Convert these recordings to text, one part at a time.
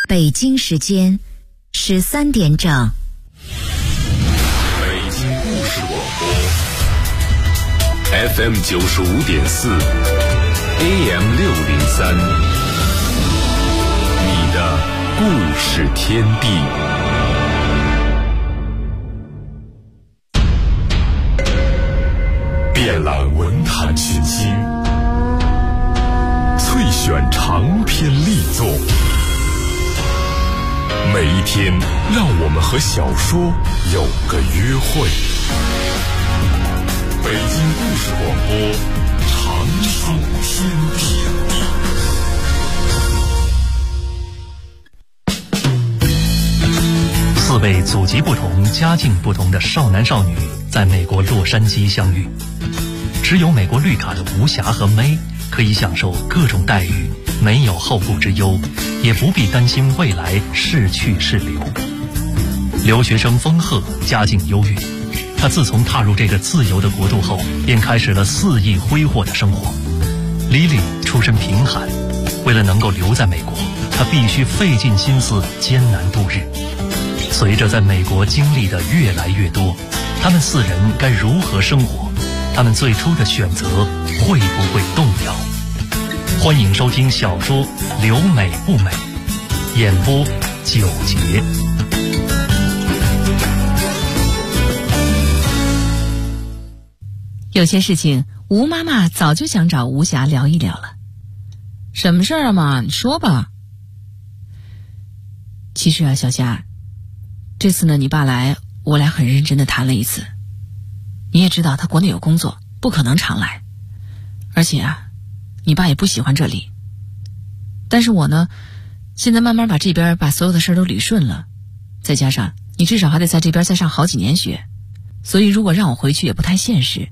北京时间13点整。 北京故事广播 FM 95.4 AM 603，你的故事天地。遍览文坛群星，萃选长篇力作。每一天，让我们和小说有个约会。北京故事广播，长寿天地。4位祖籍不同、家境不同的少男少女在美国洛杉矶相遇，持有美国绿卡的吴霞和May可以享受各种待遇，没有后顾之忧，也不必担心未来是去是留。留学生风鹤家境优越，他自从踏入这个自由的国度后，便开始了肆意挥霍的生活。Lily 出身贫寒，为了能够留在美国，他必须费尽心思艰难度日。随着在美国经历的越来越多，他们4人该如何生活？他们最初的选择会不会动摇？欢迎收听小说《留美不美》，演播9节。 有些事情吴妈妈早就想找吴霞聊一聊了。什么事儿啊妈，你说吧。其实啊，小霞，这次呢你爸来，我俩很认真地谈了一次。你也知道他国内有工作，不可能常来，而且啊你爸也不喜欢这里。但是我呢现在慢慢把这边把所有的事都捋顺了，再加上你至少还得在这边再上好几年学，所以如果让我回去也不太现实。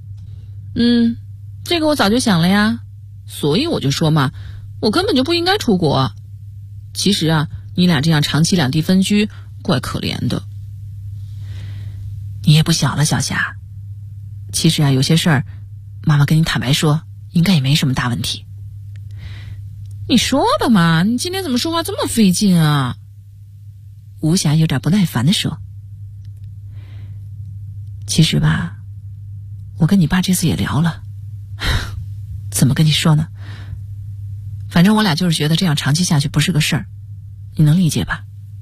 这个我早就想了呀，所以我就说嘛，我根本就不应该出国。其实啊你俩这样长期两地分居怪可怜的。你也不小了小霞，其实啊有些事儿妈妈跟你坦白说应该也没什么大问题。你说吧妈，你今天怎么说话这么费劲啊？吴霞有点不耐烦地说。其实吧，我跟你爸这次也聊了，怎么跟你说呢？反正我俩就是觉得这样长期下去不是个事儿，你能理解吧？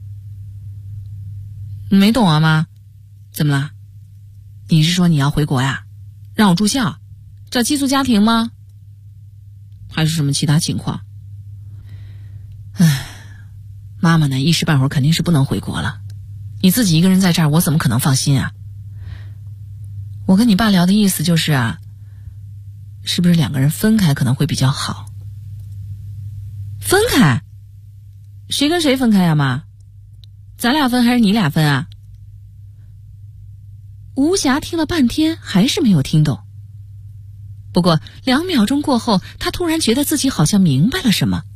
你没懂啊妈？怎么了？你是说你要回国呀？让我住校？找寄宿家庭吗？还是什么其他情况？妈妈呢一时半会儿肯定是不能回国了，你自己一个人在这儿我怎么可能放心啊？我跟你爸聊的意思就是啊，是不是2个人分开可能会比较好？分开？谁跟谁分开呀妈？咱俩分还是你俩分啊？吴霞听了半天还是没有听懂，不过2秒钟过后，她突然觉得自己好像明白了什么。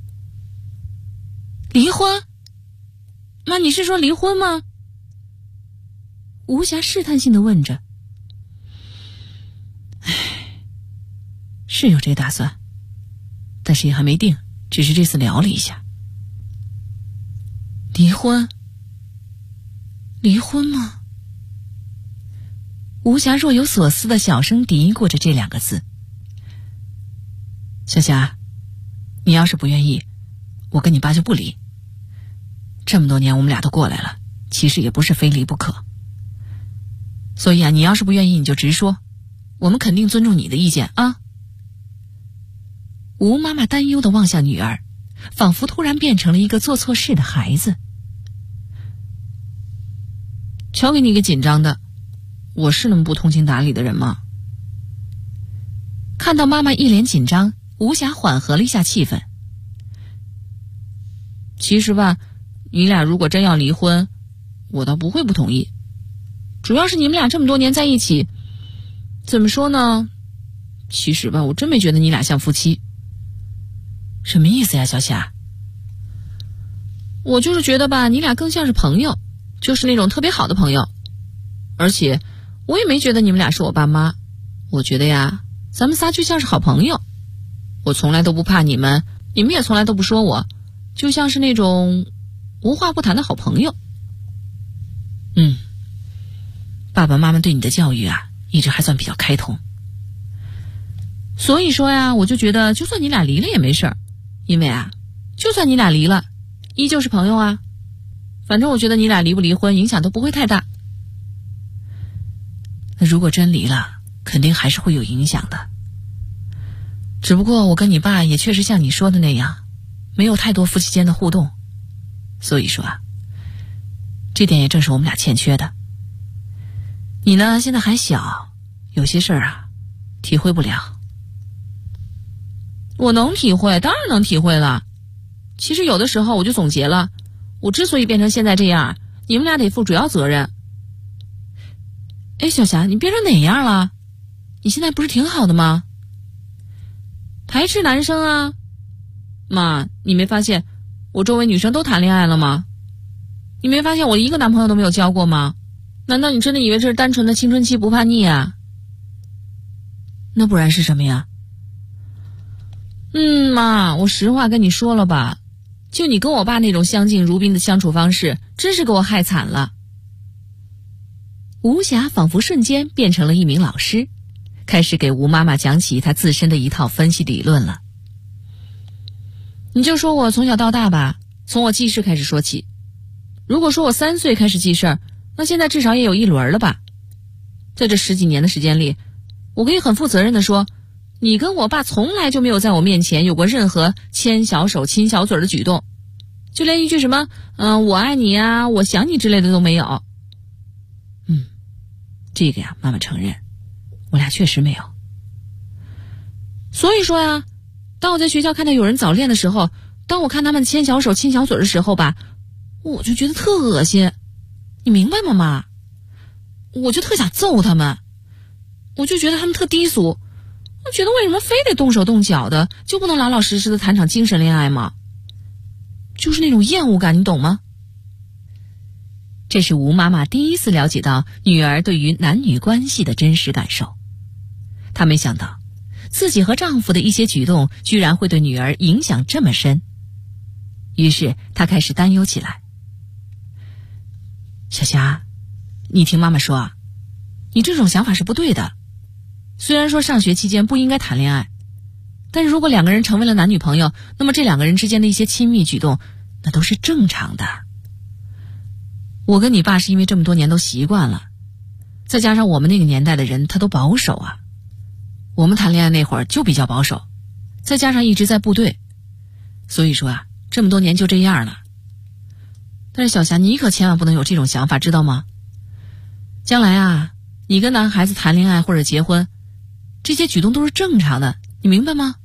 离婚？妈，你是说离婚吗？吴霞试探性地问着。是有这打算，但是也还没定，只是这次聊了一下。离婚？离婚吗？吴霞若有所思的小声嘀咕着这2个字。小霞，你要是不愿意，我跟你爸就不离。这么多年我们俩都过来了，其实也不是非离不可。所以啊，你要是不愿意你就直说，我们肯定尊重你的意见啊。吴妈妈担忧地望向女儿，仿佛突然变成了一个做错事的孩子。瞧给你个紧张的，我是那么不通情达理的人吗？看到妈妈一脸紧张，吴霞缓和了一下气氛。其实吧，你俩如果真要离婚，我倒不会不同意。主要是你们俩这么多年在一起，怎么说呢？其实吧，我真没觉得你俩像夫妻。什么意思呀，小霞？我就是觉得吧，你俩更像是朋友，就是那种特别好的朋友。而且我也没觉得你们俩是我爸妈，我觉得呀，咱们仨就像是好朋友。我从来都不怕你们，你们也从来都不说我， 就像是那种无话不谈的好朋友。爸爸妈妈对你的教育啊，一直还算比较开通。所以说呀，我就觉得就算你俩离了也没事儿，因为啊，就算你俩离了，依旧是朋友啊。反正我觉得你俩离不离婚影响都不会太大。那如果真离了，肯定还是会有影响的。只不过我跟你爸也确实像你说的那样，没有太多夫妻间的互动，所以说啊，这点也正是我们俩欠缺的。你呢，现在还小，有些事儿啊，体会不了。我能体会，当然能体会了。其实有的时候我就总结了，我之所以变成现在这样，你们俩得负主要责任。哎，小霞，你变成哪样了？你现在不是挺好的吗？排斥男生啊。妈，你没发现我周围女生都谈恋爱了吗？你没发现我一个男朋友都没有交过吗？难道你真的以为这是单纯的青春期不叛逆啊？那不然是什么呀？妈，我实话跟你说了吧，就你跟我爸那种相敬如宾的相处方式，真是给我害惨了。吴霞仿佛瞬间变成了一名老师，开始给吴妈妈讲起她自身的一套分析理论了。你就说我从小到大吧，从我记事开始说起。如果说我3岁开始记事儿，那现在至少也有1轮了吧。在这10几年的时间里，我可以很负责任地说，你跟我爸从来就没有在我面前有过任何牵小手亲小嘴的举动，就连一句什么我爱你啊，我想你之类的都没有。这个呀，妈妈承认我俩确实没有。所以说呀，当我在学校看到有人早恋的时候，当我看他们牵小手亲小嘴的时候吧，我就觉得特恶心。你明白吗，妈？我就特想揍他们，我就觉得他们特低俗，我觉得为什么非得动手动脚的，就不能老老实实的谈场精神恋爱吗？就是那种厌恶感，你懂吗？这是吴妈妈第一次了解到女儿对于男女关系的真实感受。她没想到自己和丈夫的一些举动居然会对女儿影响这么深，于是她开始担忧起来。小霞，你听妈妈说啊，你这种想法是不对的。虽然说上学期间不应该谈恋爱，但是如果2个人成为了男女朋友，那么这2个人之间的一些亲密举动，那都是正常的。我跟你爸是因为这么多年都习惯了，再加上我们那个年代的人他都保守啊，我们谈恋爱那会儿就比较保守，再加上一直在部队，所以说啊，这么多年就这样了。但是小霞，你可千万不能有这种想法，知道吗？将来啊，你跟男孩子谈恋爱或者结婚，这些举动都是正常的，你明白吗？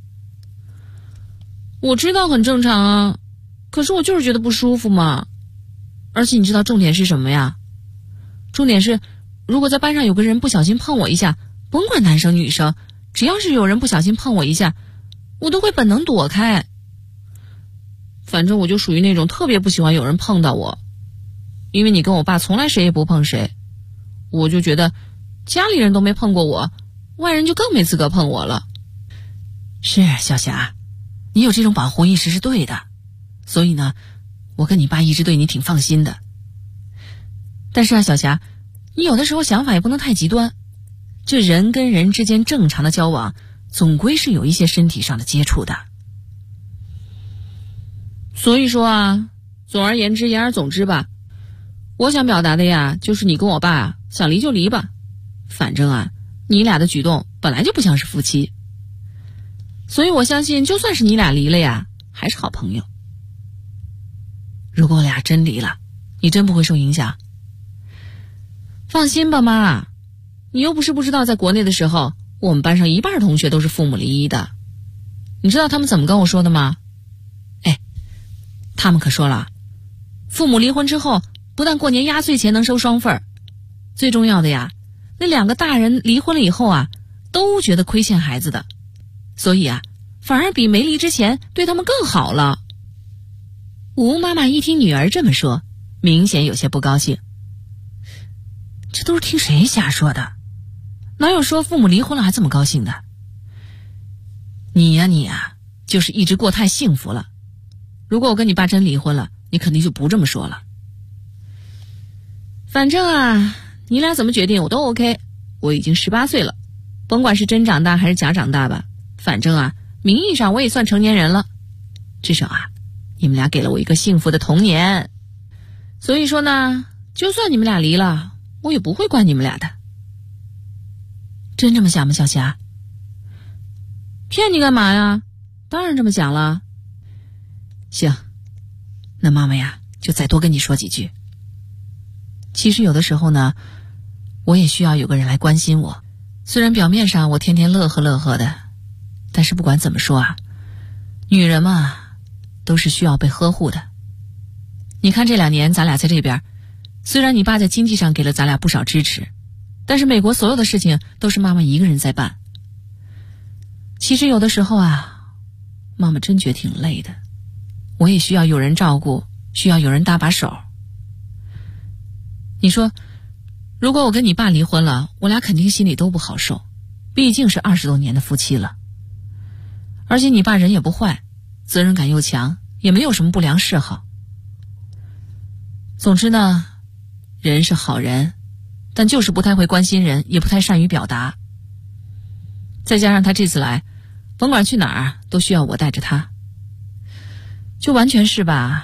我知道很正常啊，可是我就是觉得不舒服嘛。而且你知道重点是什么呀？重点是，如果在班上有个人不小心碰我一下，甭管男生女生，只要是有人不小心碰我一下，我都会本能躲开。反正我就属于那种特别不喜欢有人碰到我，因为你跟我爸从来谁也不碰谁，我就觉得家里人都没碰过我，外人就更没资格碰我了。是小霞，你有这种保护意识是对的，所以呢，我跟你爸一直对你挺放心的。但是啊，小霞，你有的时候想法也不能太极端，这人跟人之间正常的交往，总归是有一些身体上的接触的。所以说啊，总而言之言而总之吧，我想表达的呀，就是你跟我爸啊，想离就离吧，反正啊，你俩的举动本来就不像是夫妻，所以我相信就算是你俩离了呀，还是好朋友。如果我俩真离了，你真不会受影响？放心吧妈，你又不是不知道，在国内的时候，我们班上一半同学都是父母离异的。你知道他们怎么跟我说的吗？他们可说了，父母离婚之后，不但过年压岁钱能收双份，最重要的呀，那2个大人离婚了以后啊，都觉得亏欠孩子的，所以啊，反而比没离之前对他们更好了。吴妈妈一听女儿这么说，明显有些不高兴。这都是听谁瞎说的？哪有说父母离婚了还这么高兴的？你呀，就是一直过太幸福了。 如果我跟你爸真离婚了，你肯定就不这么说了。反正啊，你俩怎么决定我都 OK， 我已经18岁了，甭管是真长大还是假长大吧，反正啊，名义上我也算成年人了。至少啊，你们俩给了我一个幸福的童年。所以说呢，就算你们俩离了，我也不会怪你们俩的。真这么想吗，小霞？骗你干嘛呀？当然这么想了。行，那妈妈呀，就再多跟你说几句。其实有的时候呢，我也需要有个人来关心我。虽然表面上我天天乐呵乐呵的，但是不管怎么说啊，女人嘛，都是需要被呵护的。你看这2年咱俩在这边，虽然你爸在经济上给了咱俩不少支持，但是美国所有的事情都是妈妈一个人在办。其实有的时候啊，妈妈真觉得挺累的，我也需要有人照顾，需要有人搭把手。你说，如果我跟你爸离婚了，我俩肯定心里都不好受，毕竟是20多年的夫妻了。而且你爸人也不坏，责任感又强，也没有什么不良嗜好。总之呢，人是好人，但就是不太会关心人，也不太善于表达。再加上他这次来，甭管去哪儿都需要我带着他，就完全是吧，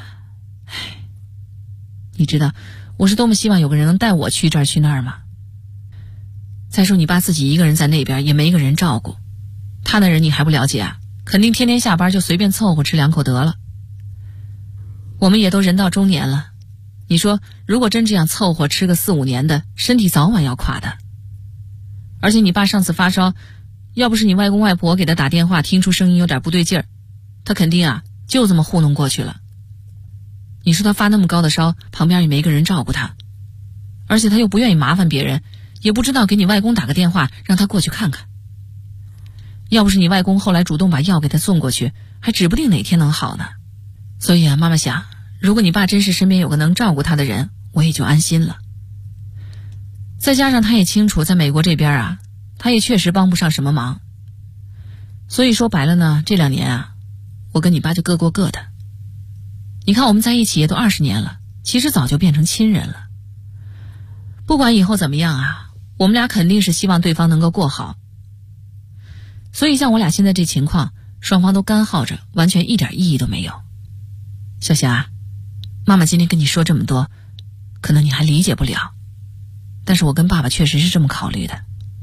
你知道我是多么希望有个人能带我去这儿去那儿吗？再说你爸自己一个人在那边，也没个人照顾，他那人你还不了解啊？肯定天天下班就随便凑合吃2口得了。我们也都人到中年了，你说如果真这样凑合吃个4、5年的，身体早晚要垮的。而且你爸上次发烧，要不是你外公外婆给他打电话听出声音有点不对劲儿，他肯定啊就这么糊弄过去了。你说他发那么高的烧，旁边也没个人照顾他，而且他又不愿意麻烦别人，也不知道给你外公打个电话让他过去看看。要不是你外公后来主动把药给他送过去，还指不定哪天能好呢。所以啊，妈妈想，如果你爸真是身边有个能照顾他的人，我也就安心了。再加上他也清楚，在美国这边啊，他也确实帮不上什么忙。所以说白了呢，这2年啊，我跟你爸就各过各的。你看我们在一起也都20年了，其实早就变成亲人了。不管以后怎么样啊，我们俩肯定是希望对方能够过好。所以像我俩现在这情况，双方都干耗着，完全一点意义都没有。小霞，妈妈今天跟你说这么多，可能你还理解不了，但是我跟爸爸确实是这么考虑的。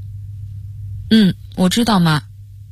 我知道妈。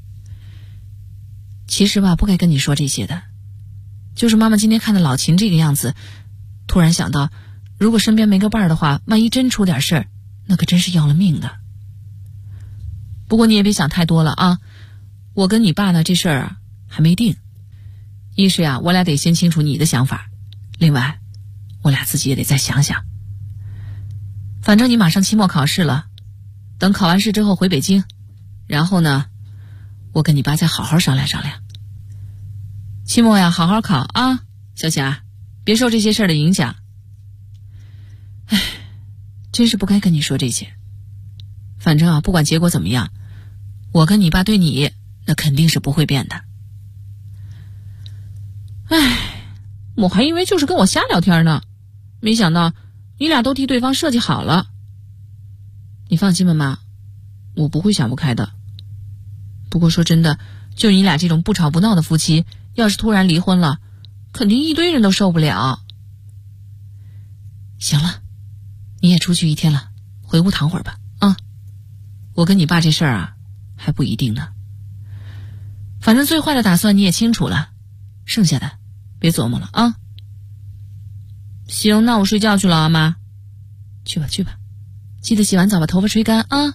其实吧，不该跟你说这些的，就是妈妈今天看到老秦这个样子，突然想到，如果身边没个伴儿的话，万一真出点事儿，那可真是要了命的。不过你也别想太多了啊，我跟你爸呢这事儿啊还没定。一是呀，我俩得先清楚你的想法，另外我俩自己也得再想想。反正你马上期末考试了，等考完试之后回北京，然后呢，我跟你爸再好好商量商量。期末呀，好好考啊，小霞，别受这些事儿的影响。真是不该跟你说这些。反正啊，不管结果怎么样，我跟你爸对你那肯定是不会变的。我还以为就是跟我瞎聊天呢，没想到你俩都替对方设计好了。你放心吧妈，我不会想不开的。不过说真的，就你俩这种不吵不闹的夫妻，要是突然离婚了，肯定一堆人都受不了。行了，你也出去1天了，回屋躺会儿吧啊。我跟你爸这事儿啊还不一定呢。反正最坏的打算你也清楚了，剩下的别琢磨了啊。行，那我睡觉去了啊妈。去吧去吧，记得洗完澡把头发吹干啊。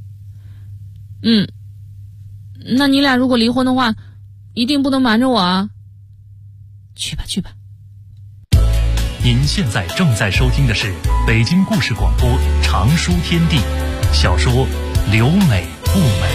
那你俩如果离婚的话，一定不能瞒着我啊。去吧去吧。 您现在正在收听的是北京故事广播长书天地小说《留美不美》。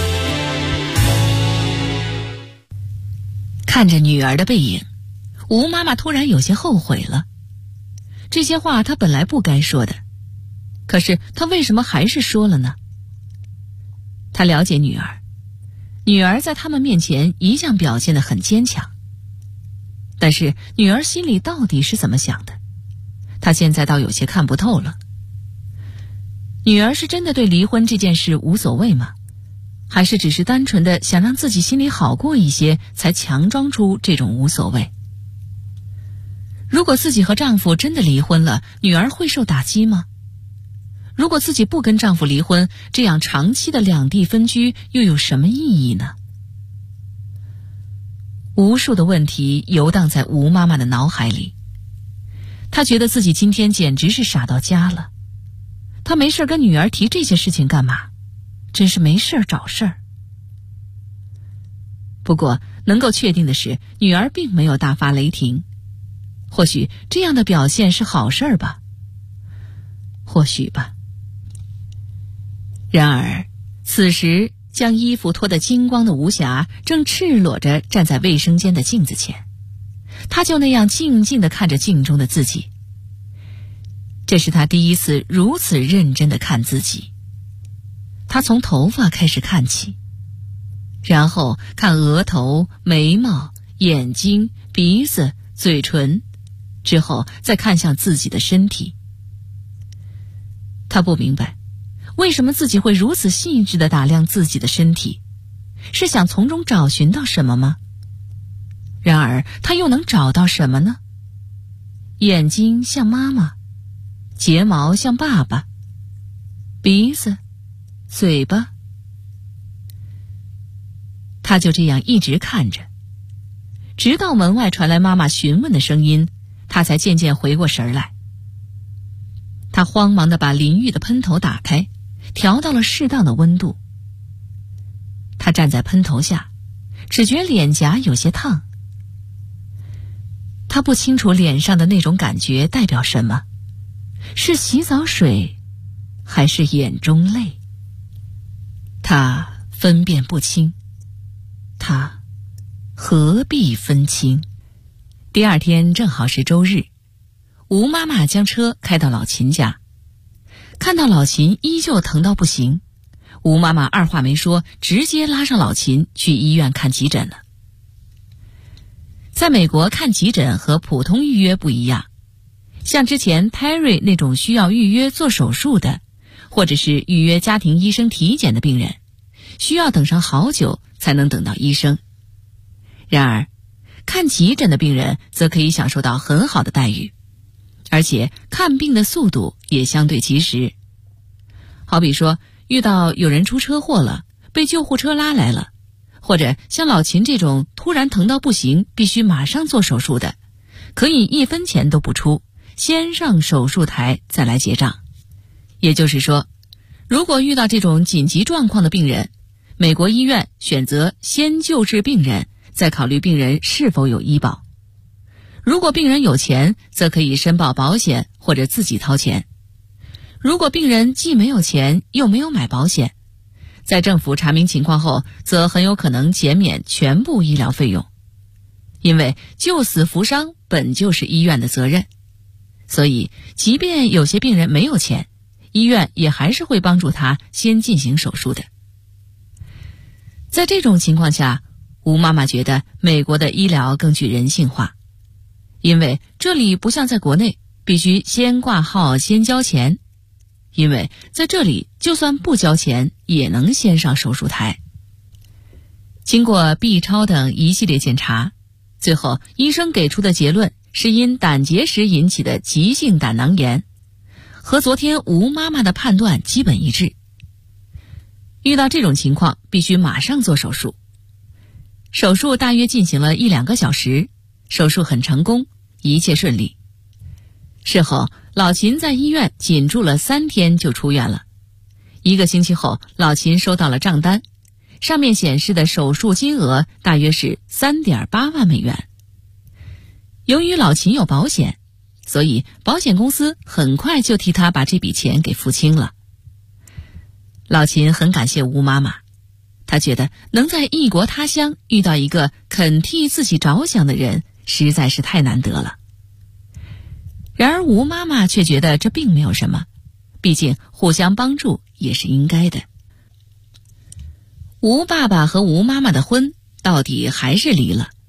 看着女儿的背影，吴妈妈突然有些后悔了。这些话她本来不该说的，可是她为什么还是说了呢？她了解女儿，女儿在他们面前一向表现得很坚强。 但是女儿心里到底是怎么想的，她现在倒有些看不透了。女儿是真的对离婚这件事无所谓吗？还是只是单纯的想让自己心里好过一些，才强装出这种无所谓？如果自己和丈夫真的离婚了，女儿会受打击吗？如果自己不跟丈夫离婚，这样长期的两地分居又有什么意义呢？无数的问题游荡在吴妈妈的脑海里，她觉得自己今天简直是傻到家了。她没事跟女儿提这些事情干嘛？真是没事找事儿。不过能够确定的是，女儿并没有大发雷霆。或许这样的表现是好事儿吧，或许吧。然而此时将衣服脱得精光的吴霞正赤裸着站在卫生间的镜子前，她就那样静静地看着镜中的自己。这是她第一次如此认真地看自己。她从头发开始看起，然后看额头、眉毛、眼睛、鼻子、嘴唇，之后再看向自己的身体。她不明白为什么自己会如此细致地打量自己的身体，是想从中找寻到什么吗？然而她又能找到什么呢？眼睛像妈妈，睫毛像爸爸，鼻子、嘴巴。她就这样一直看着，直到门外传来妈妈询问的声音，她才渐渐回过神来。她慌忙地把淋浴的喷头打开，调到了适当的温度。她站在喷头下，只觉脸颊有些烫。她不清楚脸上的那种感觉代表什么，是洗澡水，还是眼中泪？她分辨不清，她何必分清？第二天正好是周日，吴妈妈将车开到老秦家，看到老秦依旧疼到不行，吴妈妈二话没说，直接拉上老秦去医院看急诊了。在美国看急诊和普通预约不一样，像之前 Terry 那种需要预约做手术的，或者是预约家庭医生体检的病人，需要等上好久才能等到医生。然而看急诊的病人则可以享受到很好的待遇，而且看病的速度也相对及时。好比说遇到有人出车祸了，被救护车拉来了，或者像老秦这种突然疼到不行，必须马上做手术的，可以1分钱都不出，先上手术台再来结账。也就是说，如果遇到这种紧急状况的病人，美国医院选择先救治病人，再考虑病人是否有医保。如果病人有钱，则可以申报保险或者自己掏钱。如果病人既没有钱又没有买保险，在政府查明情况后，则很有可能减免全部医疗费用。因为救死扶伤本就是医院的责任，所以即便有些病人没有钱，医院也还是会帮助他先进行手术的。在这种情况下，吴妈妈觉得美国的医疗更具人性化，因为这里不像在国内必须先挂号先交钱，因为在这里就算不交钱也能先上手术台。经过 B 超等一系列检查，最后医生给出的结论是因胆结石引起的急性胆囊炎，和昨天吴妈妈的判断基本一致。遇到这种情况必须马上做手术。手术大约进行了1-2个小时，手术很成功，一切顺利。事后老秦在医院仅住了3天就出院了。1个星期后，老秦收到了账单，上面显示的手术金额大约是3.8万美元。由于老秦有保险，所以保险公司很快就替他把这笔钱给付清了。老秦很感谢吴妈妈，他觉得能在异国他乡遇到一个肯替自己着想的人，实在是太难得了。然而吴妈妈却觉得这并没有什么，毕竟互相帮助也是应该的。吴爸爸和吴妈妈的婚到底还是离了，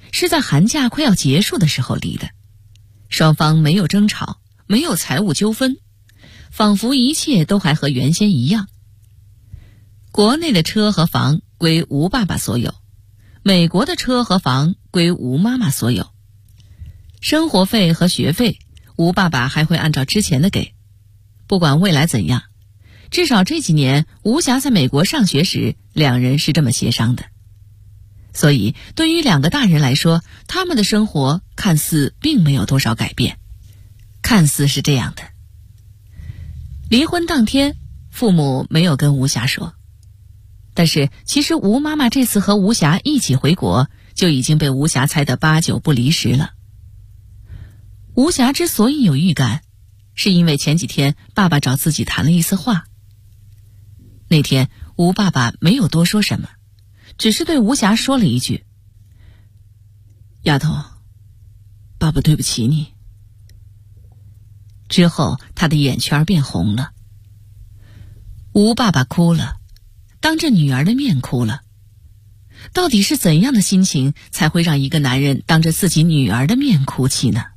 是在寒假快要结束的时候离的，双方没有争吵，没有财务纠纷，仿佛一切都还和原先一样。国内的车和房归吴爸爸所有，美国的车和房归吴妈妈所有。生活费和学费，吴爸爸还会按照之前的给。不管未来怎样，至少这几年吴霞在美国上学时，两人是这么协商的。所以对于两个大人来说，他们的生活看似并没有多少改变。看似是这样的。离婚当天，父母没有跟吴霞说，但是其实吴妈妈这次和吴霞一起回国，就已经被吴霞猜得8、9不离10了。吴霞之所以有预感，是因为前几天爸爸找自己谈了一次话。那天吴爸爸没有多说什么，只是对吴霞说了一句：丫头，爸爸对不起你。之后他的眼圈变红了。吴爸爸哭了，当着女儿的面哭了。到底是怎样的心情才会让一个男人当着自己女儿的面哭泣呢？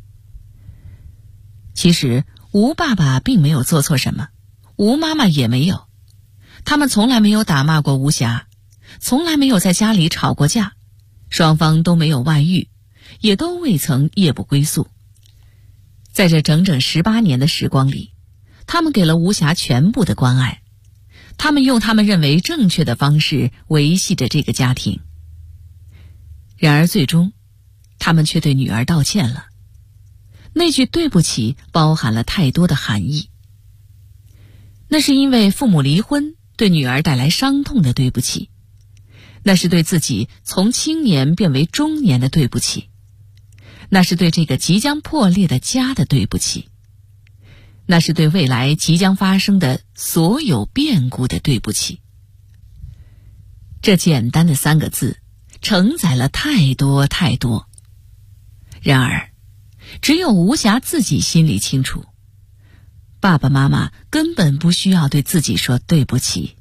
其实吴爸爸并没有做错什么，吴妈妈也没有，他们从来没有打骂过吴霞，从来没有在家里吵过架，双方都没有外遇，也都未曾夜不归宿。在这整整18年的时光里，他们给了吴霞全部的关爱，他们用他们认为正确的方式维系着这个家庭。然而最终，他们却对女儿道歉了。那句对不起包含了太多的含义。那是因为父母离婚对女儿带来伤痛的对不起，那是对自己从青年变为中年的对不起，那是对这个即将破裂的家的对不起，那是对未来即将发生的所有变故的对不起。这简单的3个字承载了太多太多。然而只有吴霞自己心里清楚，爸爸妈妈根本不需要对自己说对不起。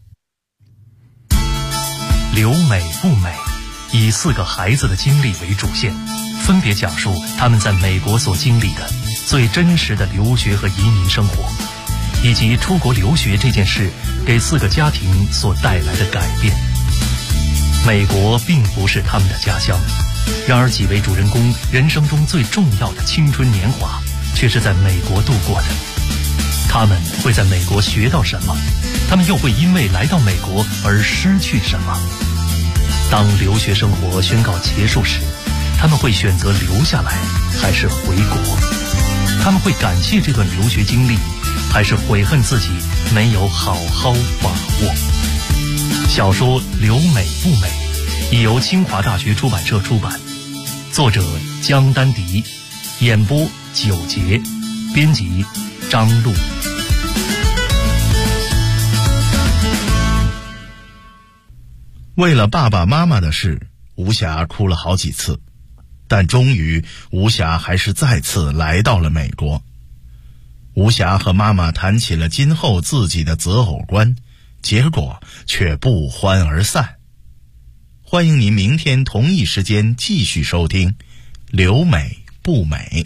留美不美，以4个孩子的经历为主线，分别讲述他们在美国所经历的最真实的留学和移民生活，以及出国留学这件事给4个家庭所带来的改变。美国并不是他们的家乡，然而几位主人公人生中最重要的青春年华却是在美国度过的。他们会在美国学到什么？他们又会因为来到美国而失去什么？当留学生活宣告结束时，他们会选择留下来还是回国？他们会感谢这段留学经历，还是悔恨自己没有好好把握？小说《留美不美》已由清华大学出版社出版，作者江丹迪，演播9节，编辑张璐。 为了爸爸妈妈的事，吴霞哭了好几次，但终于吴霞还是再次来到了美国。吴霞和妈妈谈起了今后自己的择偶观，结果却不欢而散。欢迎您明天同一时间继续收听《留美不美》。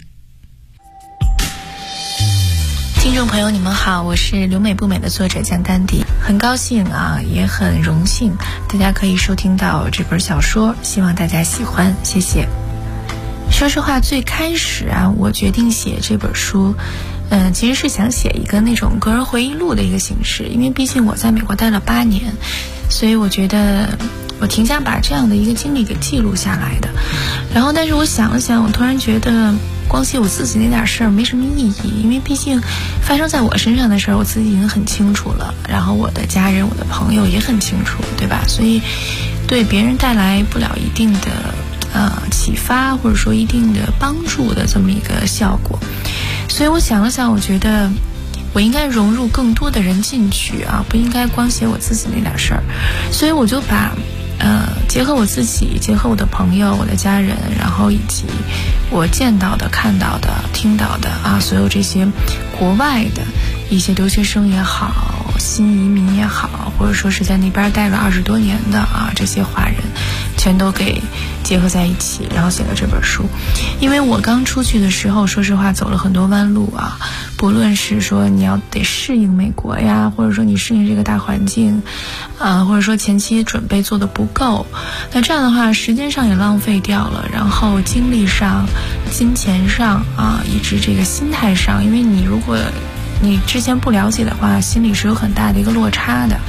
听众朋友你们好，我是留美不美的作者江丹迪，很高兴也很荣幸大家可以收听到这本小说，希望大家喜欢，谢谢。说实话，最开始我决定写这本书其实是想写一个那种个人回忆录的一个形式，因为毕竟我在美国待了8年，所以我觉得我挺想把这样的一个经历给记录下来的。然后但是我想了想，我突然觉得光写我自己那点事儿没什么意义，因为毕竟发生在我身上的事儿我自己已经很清楚了，然后我的家人我的朋友也很清楚，对吧？所以对别人带来不了一定的启发或者说一定的帮助的这么一个效果。所以我想了想，我觉得我应该融入更多的人进去不应该光写我自己那点事儿。所以我就把结合我自己，结合我的朋友我的家人，然后以及我见到的看到的听到的所有这些国外的一些留学生也好，新移民也好，或者说是在那边待了20多年的这些华人，全都给结合在一起，然后写了这本书。因为我刚出去的时候，说实话走了很多弯路啊，不论是说你要得适应美国呀，或者说你适应这个大环境或者说前期准备做的不够，那这样的话时间上也浪费掉了，然后精力上、金钱上以至这个心态上，因为你如果你之前不了解的话，心里是有很大的一个落差的。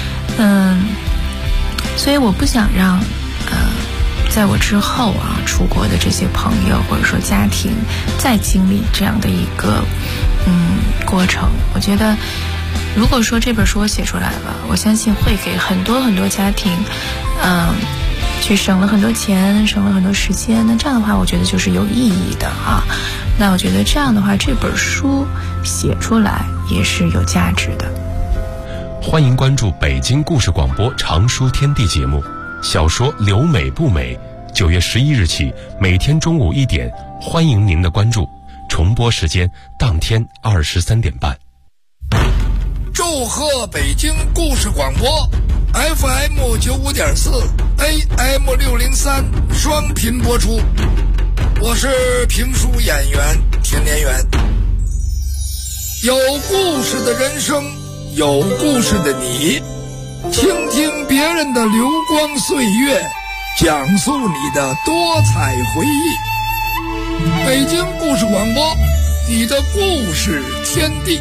所以我不想让在我之后出国的这些朋友或者说家庭再经历这样的一个过程。我觉得如果说这本书我写出来了，我相信会给很多很多家庭去省了很多钱，省了很多时间。那这样的话我觉得就是有意义的那我觉得这样的话这本书写出来也是有价值的。 欢迎关注北京故事广播长书天地节目，小说留美不美，9月11日起每天中午1点，欢迎您的关注，重播时间当天23点半。 祝贺北京故事广播 FM 95.4 AM 603双频播出，我是评书演员田连元。有故事的人生，有故事的你，倾听别人的流光岁月，讲述你的多彩回忆。北京故事广播，你的故事天地。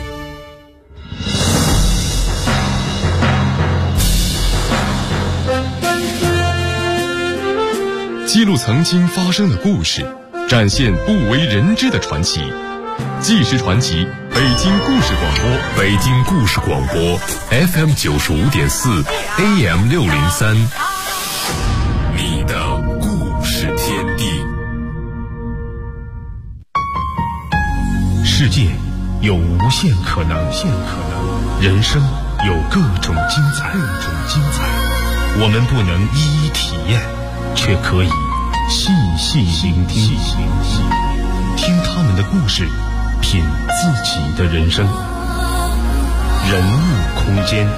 记录曾经发生的故事，展现不为人知的传奇。纪实传奇，北京故事广播，北京故事广播 FM 95.4 AM 603，你的故事天地。 世界有无限可能，人生有各种精彩，我们不能一一体验，却可以细细聆听，听他们的故事，品自己的人生。人物空间，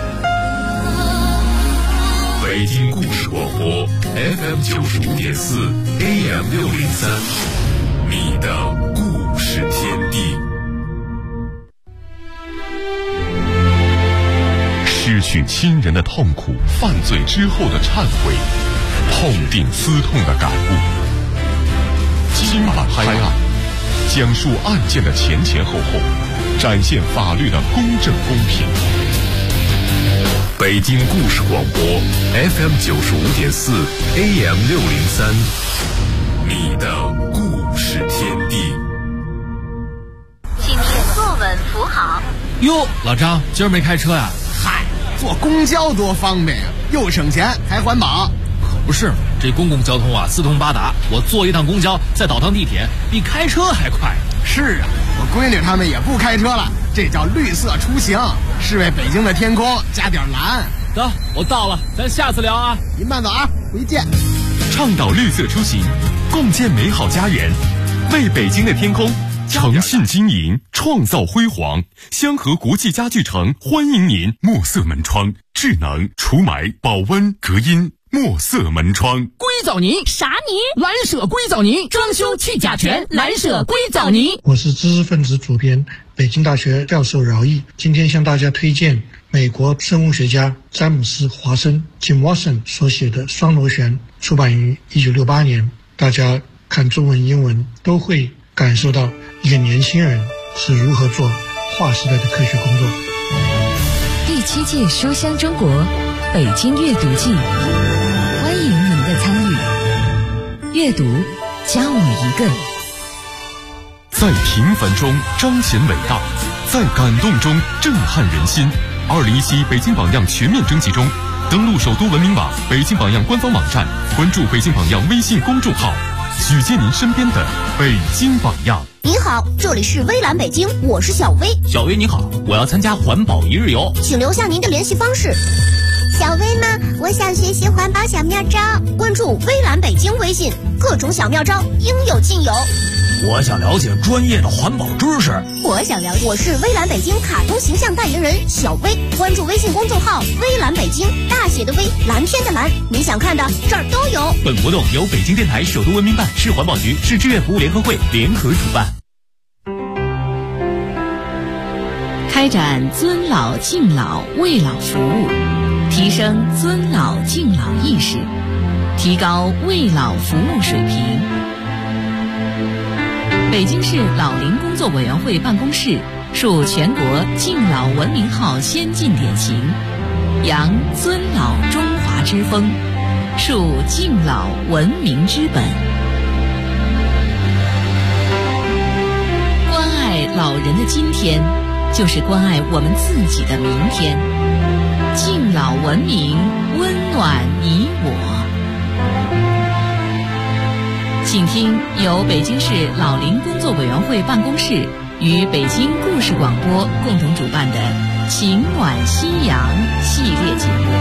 北京故事广播 FM 95.4 AM 603，你的故事天地。失去亲人的痛苦，犯罪之后的忏悔，痛定思痛的感悟。今晚拍案，讲述案件的前后后，展现法律的公正公平。北京故事广播 FM 95.4 AM 603，你的故事天地。 请您坐稳扶好。 哟，老张，今儿没开车呀？ 嗨，坐公交多方便呀，又省钱还环保。 可不是，这公共交通四通八达，我坐一趟公交再倒趟地铁比开车还快。 是啊，我闺女他们也不开车了，这叫绿色出行，是为北京的天空加点蓝。 得，我到了，咱下次聊啊。 您慢走回见。 倡导绿色出行，共建美好家园，为北京的天空诚信经营，创造辉煌。香河国际家具城欢迎您。墨色门窗，智能除霾、保温、隔音。墨色门窗， 硅藻泥啥泥？蓝舍硅藻泥，装修去甲醛，蓝舍硅藻泥。 我是知识分子主编，北京大学教授饶毅，今天向大家推荐美国生物学家詹姆斯·华森 Jim Watson 所写的《双螺旋》，出版于1968年。大家看中文、英文都会感受到一个年轻人是如何做划时代的科学工作。 第7届书香中国北京阅读季，欢迎您的参与。阅读加我一个。 在平凡中彰显伟大，在感动中震撼人心。2017北京榜样全面征集中，登录首都文明网、北京榜样官方网站，关注北京榜样微信公众号，举荐您身边的北京榜样。 您好，这里是微蓝北京，我是小薇。 小薇你好，我要参加环保一日游， 请留下您的联系方式。 小薇吗？我想学习环保小妙招，关注微蓝北京微信，各种小妙招应有尽有。 我想了解专业的环保知识。 我是微蓝北京卡通形象代言人小薇，关注微信公众号微蓝北京，大写的微，蓝天的蓝，你想看的这儿都有。 本活动由北京电台首都文明办、市环保局、市志愿服务联合会联合主办。 开展尊老敬老为老服务，提升尊老敬老意识，提高为老服务水平。北京市老龄工作委员会办公室树全国敬老文明号先进典型，扬尊老中华之风，树敬老文明之本。关爱老人的今天，就是关爱我们自己的明天。敬老文明，温暖你我。请听由北京市老龄工作委员会办公室与北京故事广播共同主办的《情暖夕阳》系列节目。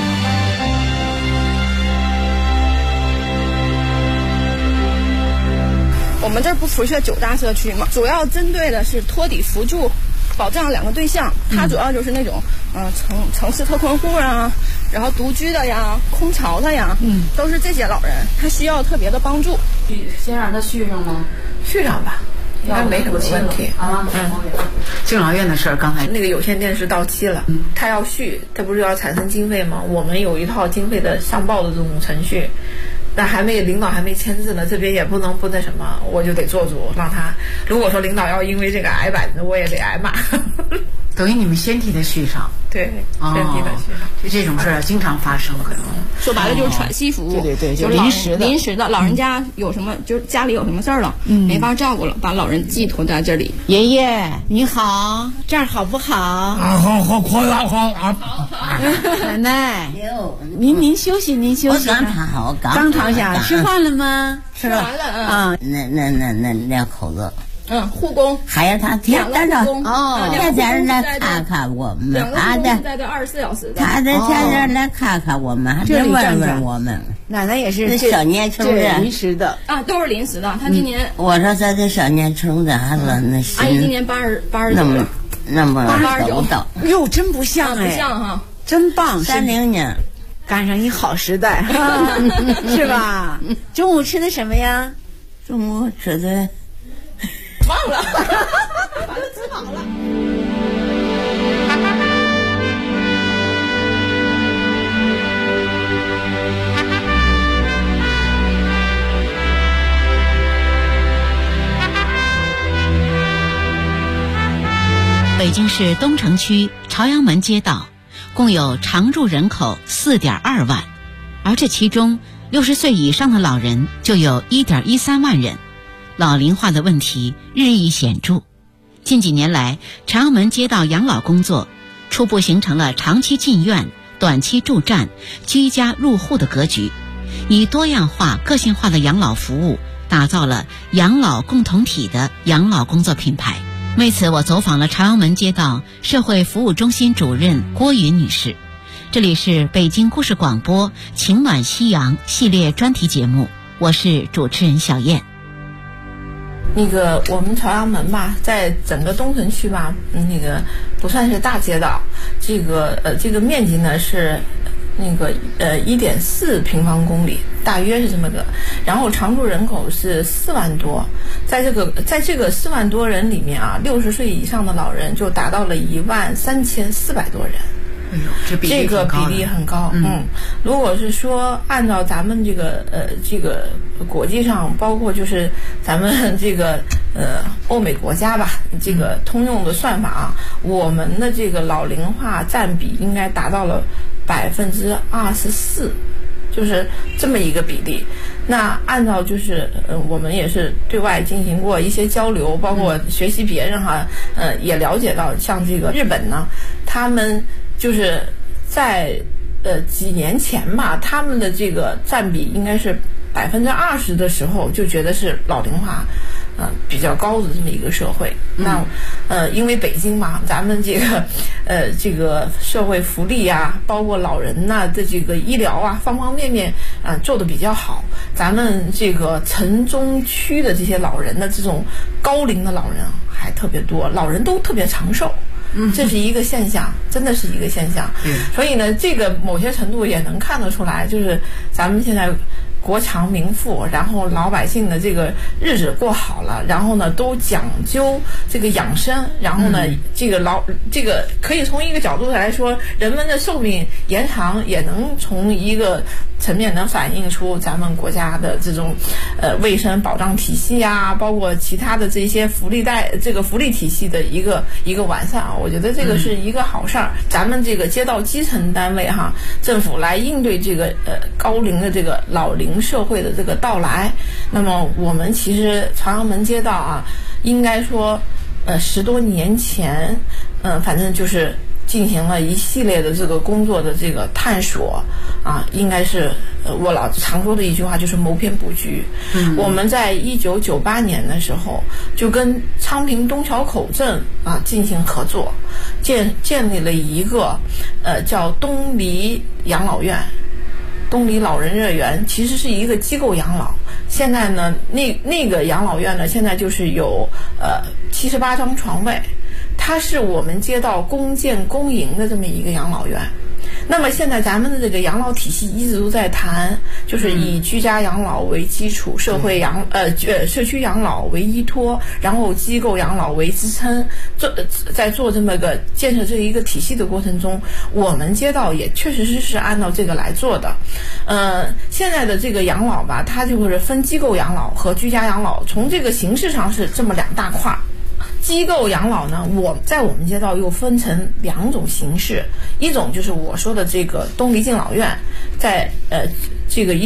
我们这儿不辐射9大社区嘛，主要针对的是托底扶助保障2个对象，它主要就是那种城市特困户啊，然后独居的呀、空巢的呀，都是这些老人，他需要特别的帮助。 先让他续上吗？ 续上吧，应该没什么问题啊。敬老院的事儿，刚才那个有线电视到期了，他要续，他不是要产生经费吗？我们有一套经费的上报的这种程序。但领导还没签字呢，这边也不能不那什么，我就得做主让他。如果说领导要因为这个挨板子，我也得挨骂。 等于你们先替他续上， 对，先替他续上。 就这种事儿经常发生，可能说白了就是喘息服务， 对， 就临时的。老人家有什么，就是家里有什么事儿了，没法照顾了，把老人寄托在这里。 爷爷你好，这儿好不好？ 好，可以好啊。 奶奶，您休息，您休息。 我刚躺好， 刚躺下，吃饭了吗？ 吃完了啊。那2口子。 护工， 还有他天天来看看我们，他的在这24小时的， 他的天天来看看我们，还得问问我们。 奶奶也是这小年轻人， 临时的啊，都是临时的。他今年我说咱这小年轻人还是那阿姨今年89 那么 89 到， 哟，真不像不像哈， 真棒 ！30年赶上一好时代，是吧？中午吃的什么呀？ 中午吃的。 忘了，把它吃好了。 北京市东城区朝阳门街道共有常住人口4.2万，而这其中60岁以上的老人就有1.13万人。老龄化的问题日益显著，近几年来，朝阳门街道养老工作初步形成了长期进院、短期驻站、居家入户的格局，以多样化、个性化的养老服务，打造了养老共同体的养老工作品牌。为此，我走访了朝阳门街道社会服务中心主任郭云女士。这里是北京故事广播《情暖夕阳》系列专题节目，我是主持人小燕。 我们朝阳门吧，在整个东城区吧，不算是大街道，这个面积呢是1.4平方公里，大约是这么个。然后常住人口是4万多，在这个4万多人里面啊，60岁以上的老人就达到了13400多人。 哎呦，这个比例很高。如果是说按照咱们这个国际上，包括就是咱们欧美国家吧，这个通用的算法啊，我们的这个老龄化占比应该达到了24%，就是这么一个比例。那按照我们也是对外进行过一些交流，包括学习别人哈，也了解到，像这个日本呢，他们就是在几年前吧，他们的这个占比应该是20%的时候，就觉得是老龄化比较高的这么一个社会。那因为北京嘛，咱们这个社会福利啊，包括老人呐的这个医疗啊，方方面面做得比较好。咱们这个城中区的这些老人的这种高龄的老人还特别多，老人都特别长寿。这是一个现象，真的是一个现象。所以呢，这个某些程度也能看得出来，就是咱们现在国强民富，然后老百姓的这个日子过好了，然后呢都讲究这个养生，然后呢这个可以从一个角度来说，人们的寿命延长，也能从一个层面能反映出咱们国家的这种卫生保障体系啊，包括其他的这些福利体系的一个完善啊，我觉得这个是一个好事儿。咱们这个街道基层单位哈，政府来应对这个高龄的这个老龄社会的这个到来，那么我们其实朝阳门街道啊，应该说10多年前，反正就是进行了一系列的这个工作的这个探索啊，应该是我老常说的一句话，就是谋篇布局。我们在1998年的时候就跟昌平东桥口镇啊进行合作，建立了一个叫东篱养老院。东篱老人乐园其实是一个机构养老，现在呢那个养老院呢，现在就是有78张床位，它是我们街道公建公营的这么一个养老院。那么现在咱们的这个养老体系一直都在谈，就是以居家养老为基础，社区养老为依托，然后机构养老为支撑，在做这么个建设这一个体系的过程中，我们街道也确实是按照这个来做的。现在的这个养老吧，它就是分机构养老和居家养老，从这个形式上是这么2大块。机构养老呢，在我们街道又分成2种形式，一种就是我说的这个东篱敬老院，在这个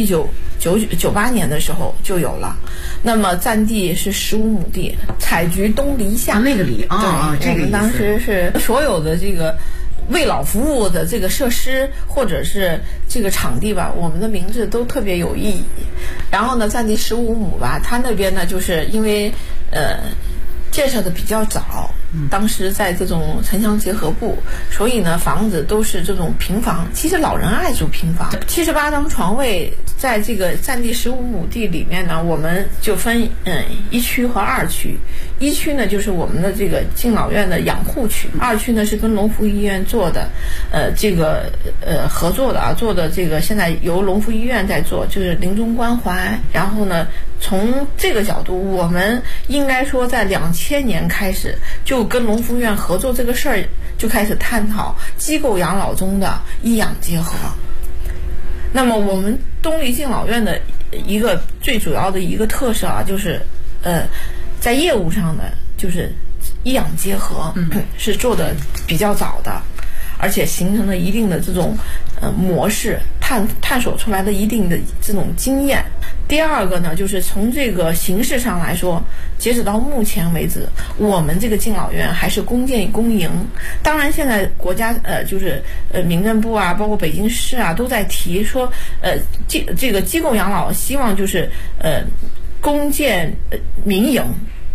1998年的时候就有了，那么占地是15亩地，采菊东篱下， 那个篱啊， 对，我们当时是所有的这个为老服务的这个设施或者是这个场地吧，我们的名字都特别有意义。然后呢，占地15亩吧，它那边呢就是因为建设的比较早，当时在这种城乡结合部，所以呢房子都是这种平房。其实老人爱住平房。78张床位在这个占地15亩地里面呢，我们就分1区和2区。1区呢就是我们的这个敬老院的养护区，2区呢是跟龙福医院做的合作的啊，做的这个现在由龙福医院在做，就是临终关怀。然后呢从这个角度，我们应该说在2000年开始就跟龙福院合作这个事儿，就开始探讨机构养老中的医养结合。那么我们东篱敬老院的一个最主要的一个特色啊，就是在业务上的就是医养结合，是做的比较早的，而且形成了一定的这种模式，探索出来的一定的这种经验。第二个呢，就是从这个形式上来说，截止到目前为止，我们这个敬老院还是公建公营。当然现在国家就是民政部啊，包括北京市啊，都在提说这个机构养老希望就是公建民营。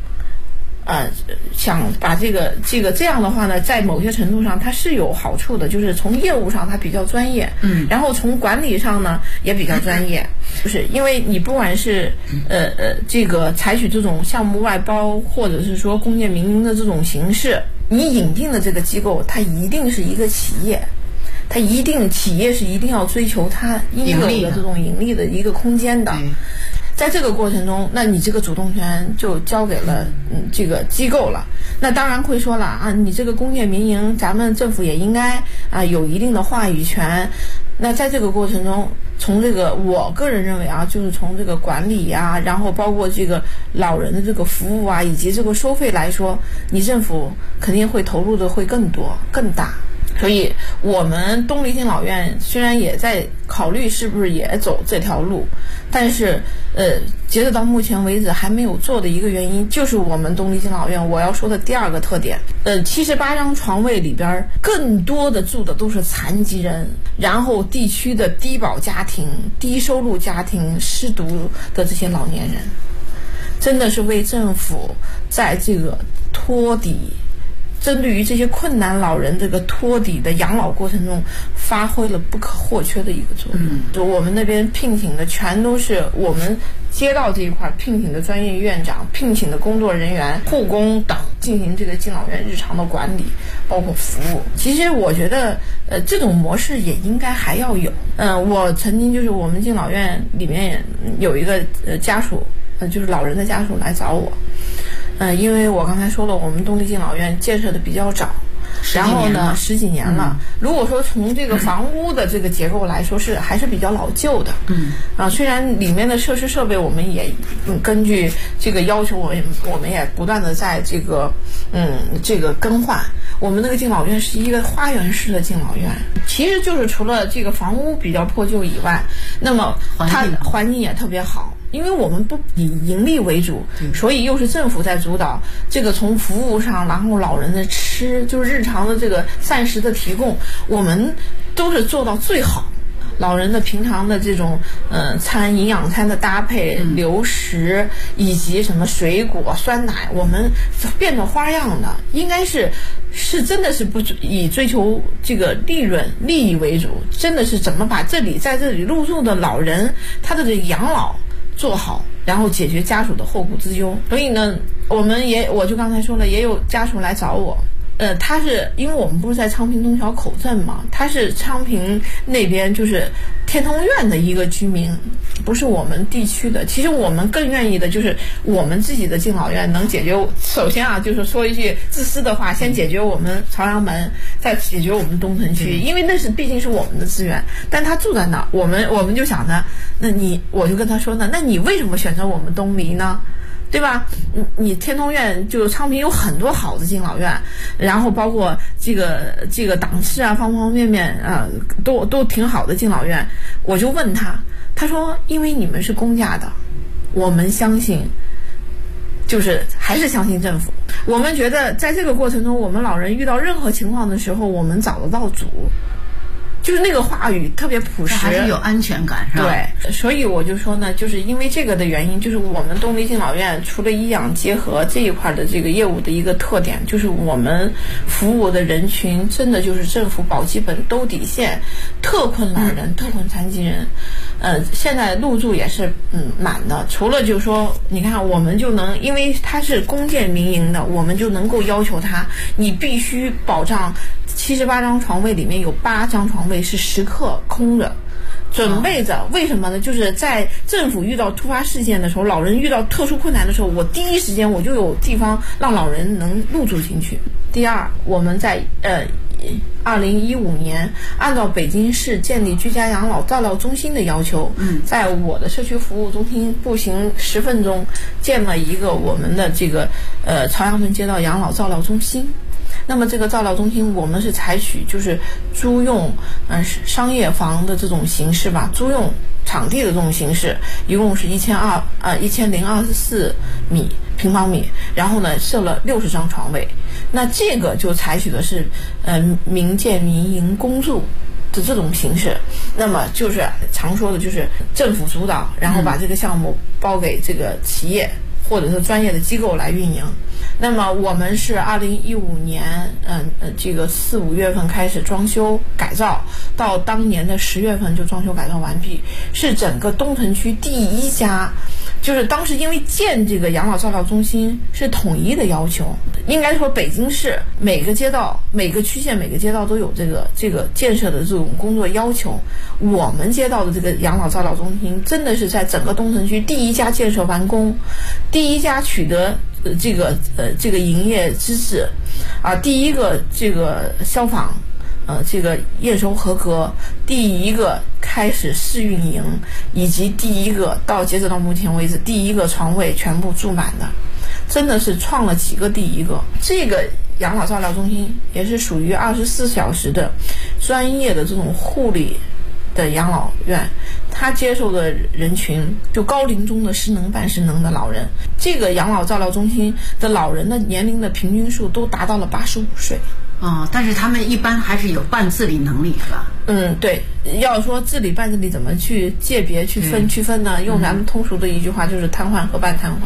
想把这样的话呢，在某些程度上它是有好处的，就是从业务上它比较专业，然后从管理上呢也比较专业，就是因为你不管是这个采取这种项目外包，或者是说公建民营的这种形式，你引进的这个机构它一定是一个企业，企业是一定要追求它应有的这种盈利的一个空间的。在这个过程中，那你这个主动权就交给了这个机构了。那当然会说了啊，你这个公建民营，咱们政府也应该有一定的话语权。那在这个过程中，从这个我个人认为啊，就是从这个管理啊，然后包括这个老人的这个服务啊，以及这个收费来说，你政府肯定会投入的会更多更大。所以我们东篱敬老院虽然也在考虑是不是也走这条路，但是截止到目前为止还没有做的一个原因，就是我们东篱敬老院我要说的第二个特点，78张床位里边更多的住的都是残疾人，然后地区的低保家庭、低收入家庭、失独的这些老年人。 真的是为政府在这个托底，针对于这些困难老人这个托底的养老过程中，发挥了不可或缺的一个作用。就我们那边聘请的全都是我们街道这一块聘请的专业院长、聘请的工作人员、护工等，进行这个敬老院日常的管理，包括服务。其实我觉得，这种模式也应该还要有。我曾经就是我们敬老院里面有一个家属，就是老人的家属来找我。因为我刚才说了，我们东丽敬老院建设的比较早，然后呢十几年了。如果说从这个房屋的这个结构来说，还是比较老旧的。虽然里面的设施设备我们也根据这个要求，我们也不断的在这个更换。我们那个敬老院是一个花园式的敬老院，其实就是除了这个房屋比较破旧以外，那么它环境也特别好。因为我们不以盈利为主，所以又是政府在主导这个从服务上，然后老人的吃，就是日常的这个膳食的提供，我们都是做到最好。老人的平常的这种营养餐的搭配、流食以及什么水果、酸奶，我们变着花样的，应该是真的是不以追求这个利益为主，真的是怎么把在这里入住的老人他的这个养老做好，然后解决家属的后顾之忧。所以呢，我就刚才说了，也有家属来找我。他是因为我们不是在昌平东桥口镇嘛，他是昌平那边就是天通苑的一个居民，不是我们地区的。其实我们更愿意的就是我们自己的敬老院能解决。首先就是说一句自私的话，先解决我们朝阳门，再解决我们东城区，因为那是毕竟是我们的资源。但他住在那，我们就想着，我就跟他说呢，那你为什么选择我们东篱呢？对吧？你天通苑就昌平有很多好的敬老院，然后包括这个档次啊，方方面面都挺好的敬老院。我就问他说因为你们是公家的，我们相信，就是还是相信政府。我们觉得在这个过程中，我们老人遇到任何情况的时候，我们找得到主。就是那个话语特别朴实， 还是有安全感，是吧？ 对，所以我就说呢，就是因为这个的原因，就是我们东丽敬老院除了医养结合这一块的这个业务的一个特点，就是我们服务的人群真的就是政府保基本兜底线，特困老人、特困残疾人。现在入住也是满的，除了就是说，你看我们就能，因为它是公建民营的，我们就能够要求他，你必须保障78张床位里面有8张床位是时刻空着，准备着。为什么呢？就是在政府遇到突发事件的时候，老人遇到特殊困难的时候，我第一时间我就有地方让老人能入住进去。第二，我们在2015年按照北京市建立居家养老照料中心的要求，在我的社区服务中心步行10分钟建了一个我们的这个朝阳门街道养老照料中心。那么这个照料中心我们是采取就是租用商业房的这种形式吧，租用场地的这种形式，一共是1024平方米，然后呢设了60张床位。那这个就采取的是民建民营公住的这种形式，那么就是常说的就是政府主导，然后把这个项目包给这个企业或者是专业的机构来运营。那么我们是2015年这个4、5月份开始装修改造，到当年的10月份就装修改造完毕，是整个东城区第一家。就是当时因为建这个养老照料中心是统一的要求，应该说北京市每个街道、每个区县、每个街道都有这个建设的这种工作要求。我们街道的这个养老照料中心真的是在整个东城区第一家建设完工，第一家取得这个营业资质第一个这个消防这个验收合格，第一个开始试运营，以及第一个截止到目前为止第一个床位全部住满的，真的是创了几个第一个。这个养老照料中心也是属于24小时的专业的这种护理的养老院，他接受的人群就高龄中的失能半失能的老人。这个养老照料中心的老人的年龄的平均数都达到了85岁。 但是他们一般还是有半自理能力，是吧？ 对，要说自理半自理怎么去界别区分呢？用咱们通俗的一句话就是瘫痪和半瘫痪。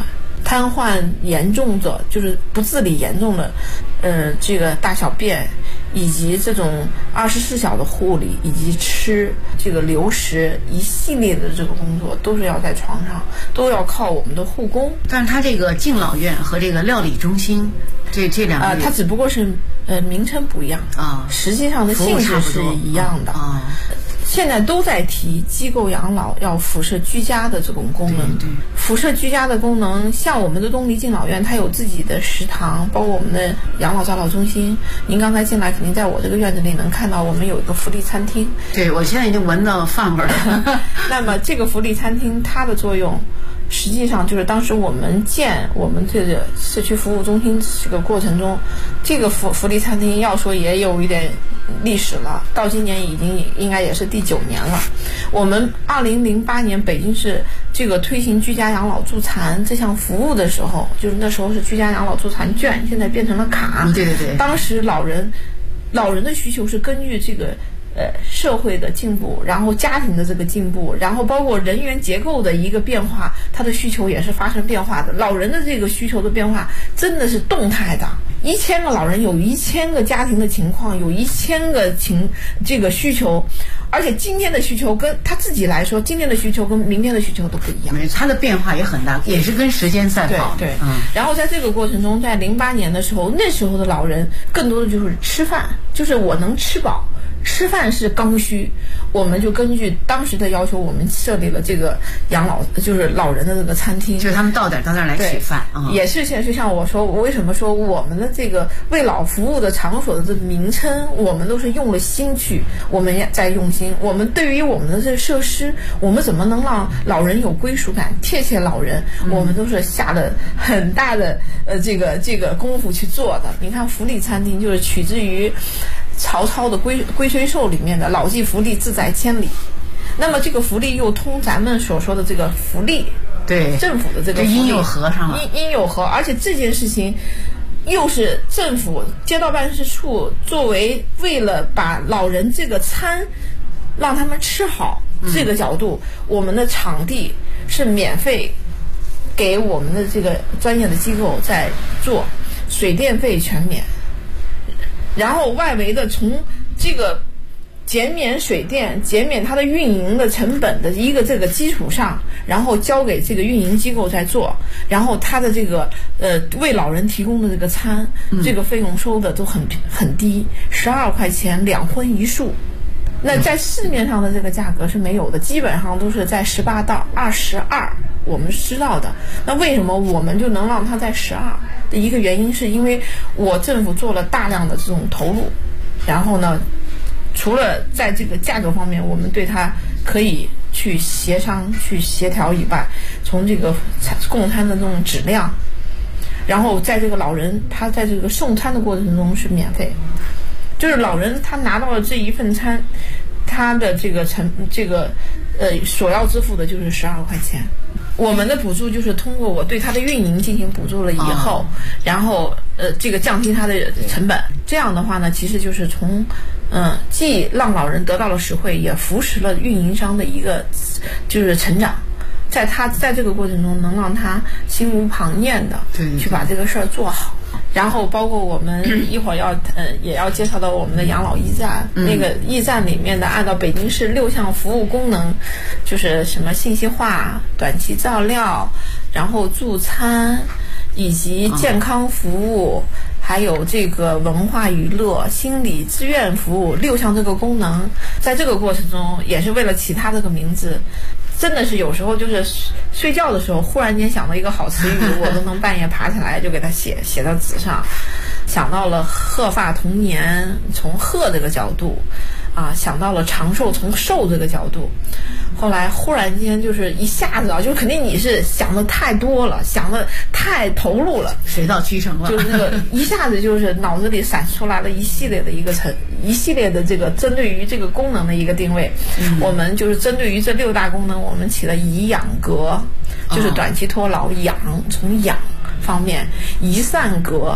瘫痪严重的，就是不自理严重的，这个大小便，以及这种24小的护理，以及吃这个流食一系列的这个工作，都是要在床上，都要靠我们的护工。 但是他这个敬老院和这个料理中心，这两个它只不过是名称不一样啊，实际上的性质是一样的啊。现在都在提机构养老要辐射居家的这种功能， 对， 辐射居家的功能，像我们的东篱敬老院，它有自己的食堂，包括我们的养老早老中心。您刚才进来，肯定在我这个院子里能看到，我们有一个福利餐厅。 对，我现在已经闻到饭味了。 那么这个福利餐厅它的作用，实际上就是当时我们建我们这个社区服务中心这个过程中，这个福利餐厅要说也有一点历史了，到今年已经应该也是第9年了。我们2008年北京市这个推行居家养老助残这项服务的时候，就是那时候是居家养老助残券，现在变成了卡。 对对对。 当时老人的需求是根据这个社会的进步，然后家庭的这个进步，然后包括人员结构的一个变化，他的需求也是发生变化的。老人的这个需求的变化真的是动态的，1000个老人有1000个家庭的情况，有1000个这个需求，而且今天的需求跟他自己来说，今天的需求跟明天的需求都不一样， 它的变化也很大，也是跟时间赛跑。 对，然后在这个过程中，在08年的时候，那时候的老人更多的就是吃饭，就是我能吃饱。吃饭是刚需，我们就根据当时的要求，我们设立了这个养老，就是老人的这个餐厅， 就是他们到点到那儿来取饭啊。 也是就像我说，我为什么说我们的这个为老服务的场所的这个名称，我们都是用了心去，我们也在用心。我们对于我们的这个设施，我们怎么能让老人有归属感，贴切老人，我们都是下了很大的这个功夫去做的。你看福利餐厅就是取之于曹操的龟虽寿里面的老骥伏枥，志在千里。那么这个福利又通咱们所说的这个福利， 对政府的这个福利因又合上了， 因有合，而且这件事情又是政府街道办事处作为为了把老人这个餐让他们吃好这个角度，我们的场地是免费给我们的这个专业的机构在做，水电费全免。然后外围的从这个减免水电、减免它的运营的成本的一个这个基础上，然后交给这个运营机构在做，然后它的这个为老人提供的这个餐，这个费用收的都很低，12块钱2荤1素。那在市面上的这个价格是没有的，基本上都是在18到22，我们知道的。那为什么我们就能让它在12？的一个原因是因为我政府做了大量的这种投入，然后呢，除了在这个价格方面我们对它可以去协商去协调以外，从这个供餐的这种质量，然后在这个老人他在这个送餐的过程中是免费，就是老人他拿到了这一份餐，他的这个所要支付的就是12块钱。我们的补助就是通过我对它的运营进行补助了以后，然后这个降低它的成本，这样的话呢，其实就是从既让老人得到了实惠，也扶持了运营商的一个就是成长，在这个过程中能让他心无旁念的去把这个事儿做好。然后包括我们一会儿也要介绍到我们的养老驿站，那个驿站里面的按照北京市6项服务功能，就是什么信息化、短期照料，然后助餐，以及健康服务，还有这个文化娱乐、心理志愿服务6项这个功能，在这个过程中也是为了起它这个名字。真的是有时候就是睡觉的时候忽然间想到一个好词语，我都能半夜爬起来就给它写到纸上。想到了鹤发童年，从鹤这个角度啊，想到了长寿从寿这个角度。后来忽然间就是一下子就是肯定你是想的太多了，想的太投入了， 水到渠成了， 就是那个一下子就是脑子里闪出来了一系列的这个针对于这个功能的一个定位。我们就是针对于这6大功能，我们起了颐养格，就是短期托老养，从养方面；颐散格，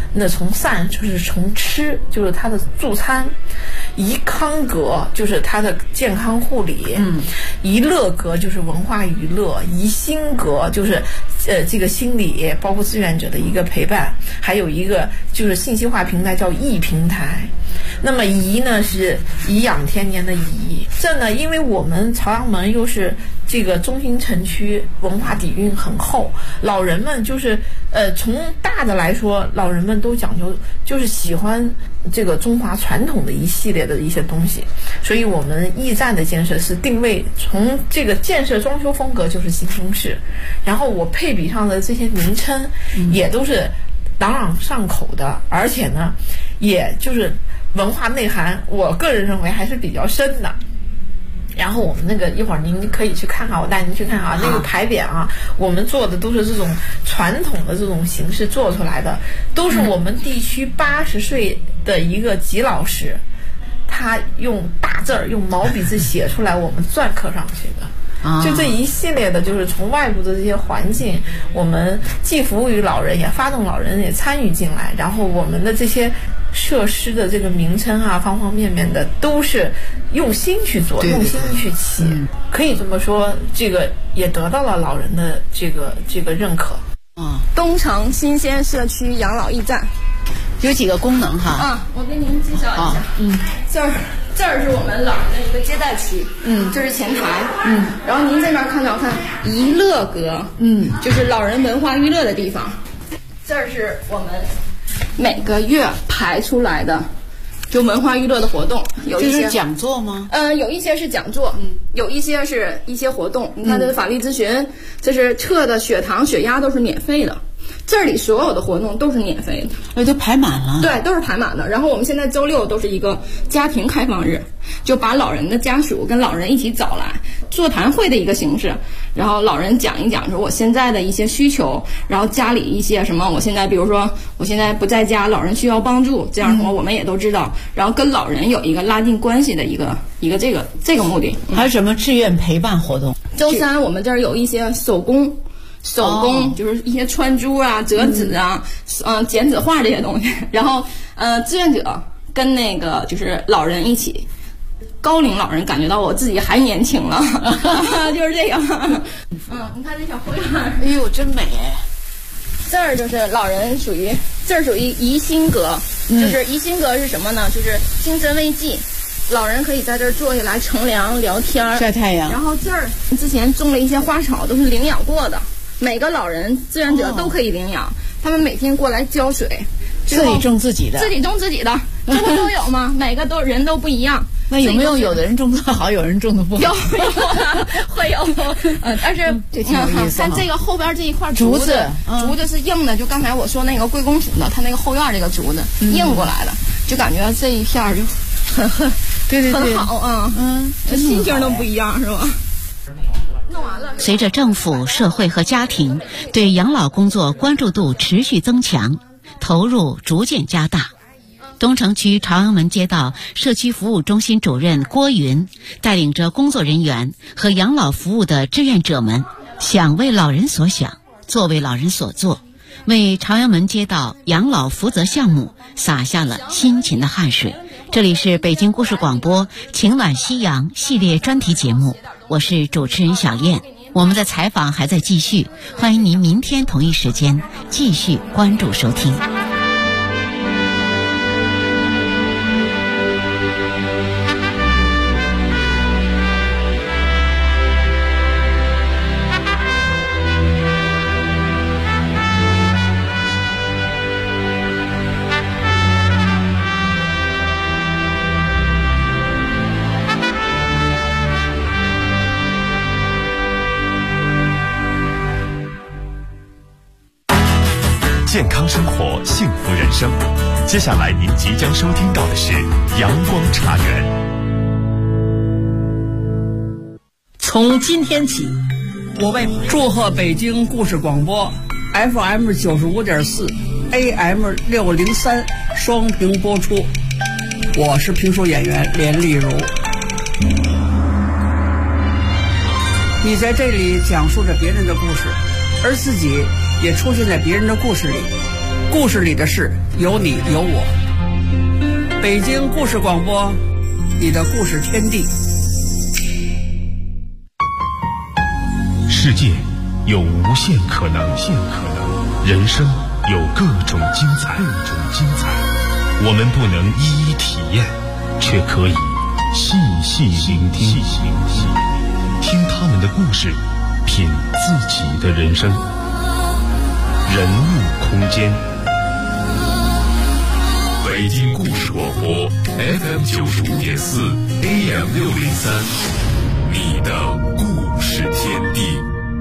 那从膳就是从吃，就是它的助餐；宜康格就是它的健康护理；宜乐格就是文化娱乐；宜心格就是这个心理包括志愿者的一个陪伴，还有一个就是信息化平台叫易平台。那么宜呢是颐养天年的宜，这呢因为我们朝阳门又是这个中心城区，文化底蕴很厚，老人们就是从大的来说，老人们都讲究就是喜欢这个中华传统的一系列的一些东西，所以我们驿站的建设是定位从这个建设装修风格就是新中式，然后我配比上的这些名称也都是朗朗上口的，而且呢也就是文化内涵我个人认为还是比较深的。然后我们那个一会儿您可以去看看，我带您去看啊，那个牌匾啊，我们做的都是这种传统的这种形式做出来的，都是我们地区80岁的一个吉老师，他用大字儿用毛笔字写出来，我们篆刻上去的。就这一系列的，就是从外部的这些环境，我们既服务于老人，也发动老人也参与进来，然后我们的这些设施的这个名称啊，方方面面的都是用心去做，用心去起，可以这么说，这个也得到了老人的这个认可。 东城新鲜社区养老驿站有几个功能哈？ 我给您介绍一下。这儿是我们老人的一个接待区，这是前台，然后您这边看宜乐阁，就是老人文化娱乐的地方。这儿是我们每个月排出来的就文化娱乐的活动，有一些是讲座吗？ 有一些是讲座，有一些是一些活动。你看这是法律咨询，这是测的血糖血压都是免费的。这里所有的活动都是免费的， 都排满了。 对，都是排满的。然后我们现在周六都是一个家庭开放日，就把老人的家属跟老人一起找来，座谈会的一个形式，然后老人讲一讲说我现在的一些需求，然后家里一些什么，我现在比如说我现在不在家，老人需要帮助，这样什么我们也都知道，然后跟老人有一个拉近关系的一个这个目的。 还有什么志愿陪伴活动？ 周三我们这儿有一些手工就是一些穿珠啊、折纸啊、剪纸画这些东西。然后志愿者跟那个就是老人一起，高龄老人感觉到我自己还年轻了，就是这个。你看这小花样， 哎呦，真美哎！ 这儿就是老人属于宜心阁，就是宜心阁是什么呢？就是精神慰藉。老人可以在这儿坐下来乘凉聊天晒太阳。 然后这儿之前种了一些花草，都是领养过的，每个老人志愿者都可以领养，他们每天过来浇水， 自己种自己的， 这不都有吗？每个人都不一样。 那有没有的人种得好，有人种得不好？ 有会有，但是这挺有意思。 看这个后边这一块竹子是硬的，就刚才我说那个贵公主的，它那个后院这个竹子硬过来的，就感觉这一片就很对很好啊，心情都不一样，是吧？ 随着政府、社会和家庭对养老工作关注度持续增强，投入逐渐加大，东城区朝阳门街道社区服务中心主任郭云带领着工作人员和养老服务的志愿者们，想为老人所想，做为老人所做，为朝阳门街道养老福泽项目洒下了辛勤的汗水。这里是北京故事广播晴暖夕阳系列专题节目，我是主持人小燕。我们的采访还在继续，欢迎您明天同一时间继续关注收听。 健康生活，幸福人生。接下来您即将收听到的是阳光茶园。 从今天起，我为祝贺北京故事广播 FM 95.4 AM 603双屏播出。我是评书演员连丽如。你在这里讲述着别人的故事，而自己也出现在别人的故事里， 故事里的事有你有我。北京故事广播，你的故事天地。 世界有无限可能，人生有各种精彩。我们不能一一体验，却可以细细聆听。听他们的故事，品自己的人生。人物空间。北京故事广播 FM 95.4 AM 603，你的故事天地。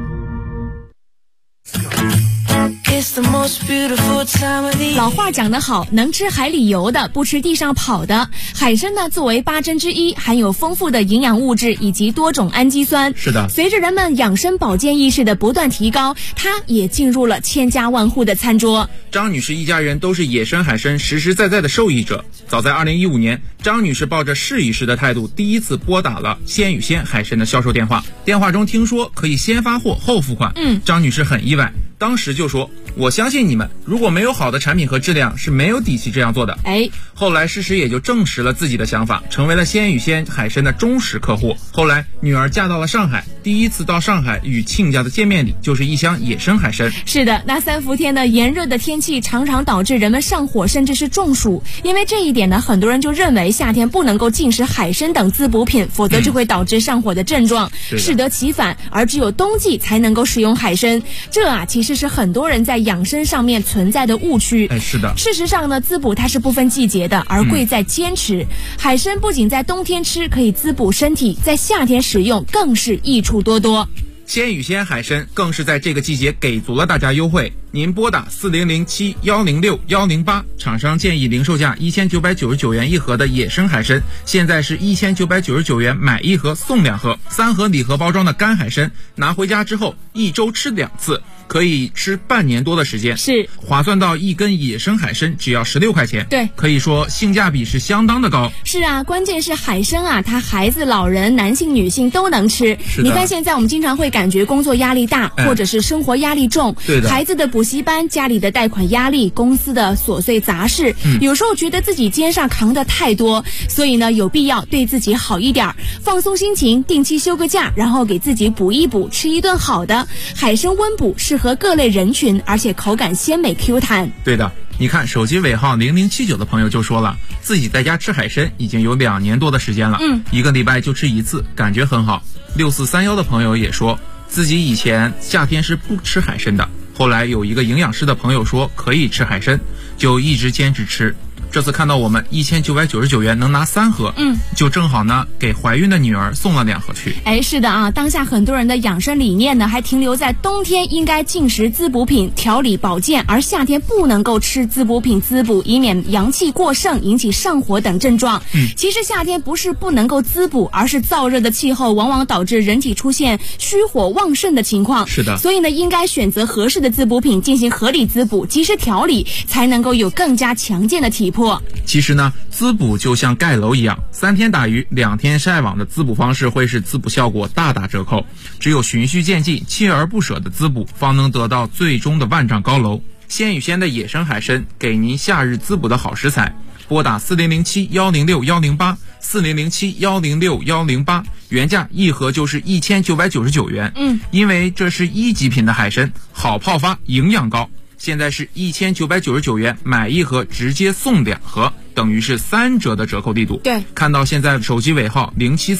老话讲得好，能吃海里游的，不吃地上跑的。海参呢，作为8珍之一，含有丰富的营养物质以及多种氨基酸。 是的， 随着人们养生保健意识的不断提高，它也进入了千家万户的餐桌。 张女士一家人都是野生海参实实在在的受益者。早在2015年，张女士抱着试一试的态度，第一次拨打了鲜与鲜海参的销售电话。电话中听说可以先发货后付款，张女士很意外，当时就说：“我相信你们，如果没有好的产品和质量，是没有底气这样做的。”后来事实也就证实了自己的想法，成为了鲜与鲜海参的忠实客户。后来女儿嫁到了上海，第一次到上海与亲家的见面礼就是一箱野生海参。 是的，那3伏天的炎热的天气常常导致人们上火甚至是中暑，因为这一点呢，很多人就认为夏天不能够进食海参等滋补品，否则就会导致上火的症状，适得其反，而只有冬季才能够使用海参。这其实是很多人在养生上面存在的误区。 是的， 事实上呢，滋补它是不分季节的，而贵在坚持。海参不仅在冬天吃可以滋补身体，在夏天使用更是益处多多。 鲜与鲜海参更是在这个季节给足了大家优惠，您拨打4007-106-108，厂商建议零售价1999元一盒的野生海参，现在是1999元买1盒送2盒，3盒礼盒包装的干海参，拿回家之后1周吃2次，可以吃半年多的时间， 是划算到1根野生海参只要16块钱。 对， 可以说性价比是相当的高。 是啊，关键是海参啊，它孩子、老人、男性、女性都能吃。你看现在我们经常会感觉工作压力大，或者是生活压力重， 对的， 孩子的补习班、家里的贷款压力、公司的琐碎杂事，有时候觉得自己肩上扛得太多，所以呢，有必要对自己好一点，放松心情，定期休个假，然后给自己补一补，吃一顿好的。海参温补，适合各类人群，而且口感鲜美 Q 弹。 对的，你看手机尾号0079的朋友就说了，自己在家吃海参已经有2年多的时间了，1个礼拜就吃1次，感觉很好。6431的朋友也说，自己以前夏天是不吃海参的，后来有一个营养师的朋友说可以吃海参，就一直坚持吃。这次看到我们1999元能拿3盒，就正好呢给怀孕的女儿送了2盒去。 是的啊，当下很多人的养生理念呢还停留在冬天应该进食滋补品调理保健，而夏天不能够吃滋补品滋补，以免阳气过盛引起上火等症状。其实夏天不是不能够滋补，而是燥热的气候往往导致人体出现虚火旺盛的情况。 是的， 所以呢应该选择合适的滋补品进行合理滋补，及时调理，才能够有更加强健的体魄。 其实呢，滋补就像盖楼一样，3天打鱼2天晒网的滋补方式会使滋补效果大打折扣。只有循序渐进、锲而不舍的滋补，方能得到最终的万丈高楼。鲜与鲜的野生海参，给您夏日滋补的好食材。拨打4007-106-108 4007-106-108，原价1盒就是1999元。因为这是1级品的海参，好泡发，营养高。现在是1999元买1盒直接送2盒，等于是3折的折扣力度。 对， 看到现在手机尾号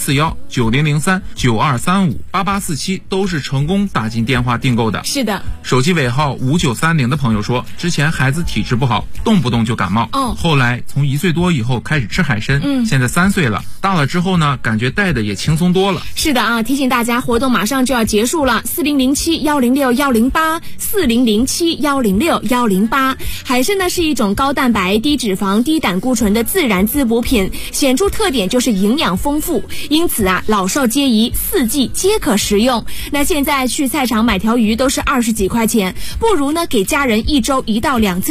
0741-9003-9235-8847都是成功打进电话订购的。 是的， 手机尾号5930的朋友说，之前孩子体质不好，动不动就感冒，后来从1岁多以后开始吃海参，现在3岁了，大了之后呢，感觉带的也轻松多了。 是的啊，提醒大家，活动马上就要结束了，4007-106-108 4007-106-108。海参呢是一种高蛋白、低脂肪、低胆固醇的自然滋补品，显著特点就是营养丰富，因此啊，老少皆宜，4季皆可食用。那现在去菜场买条鱼都是20几块钱，不如呢给家人1周1到2次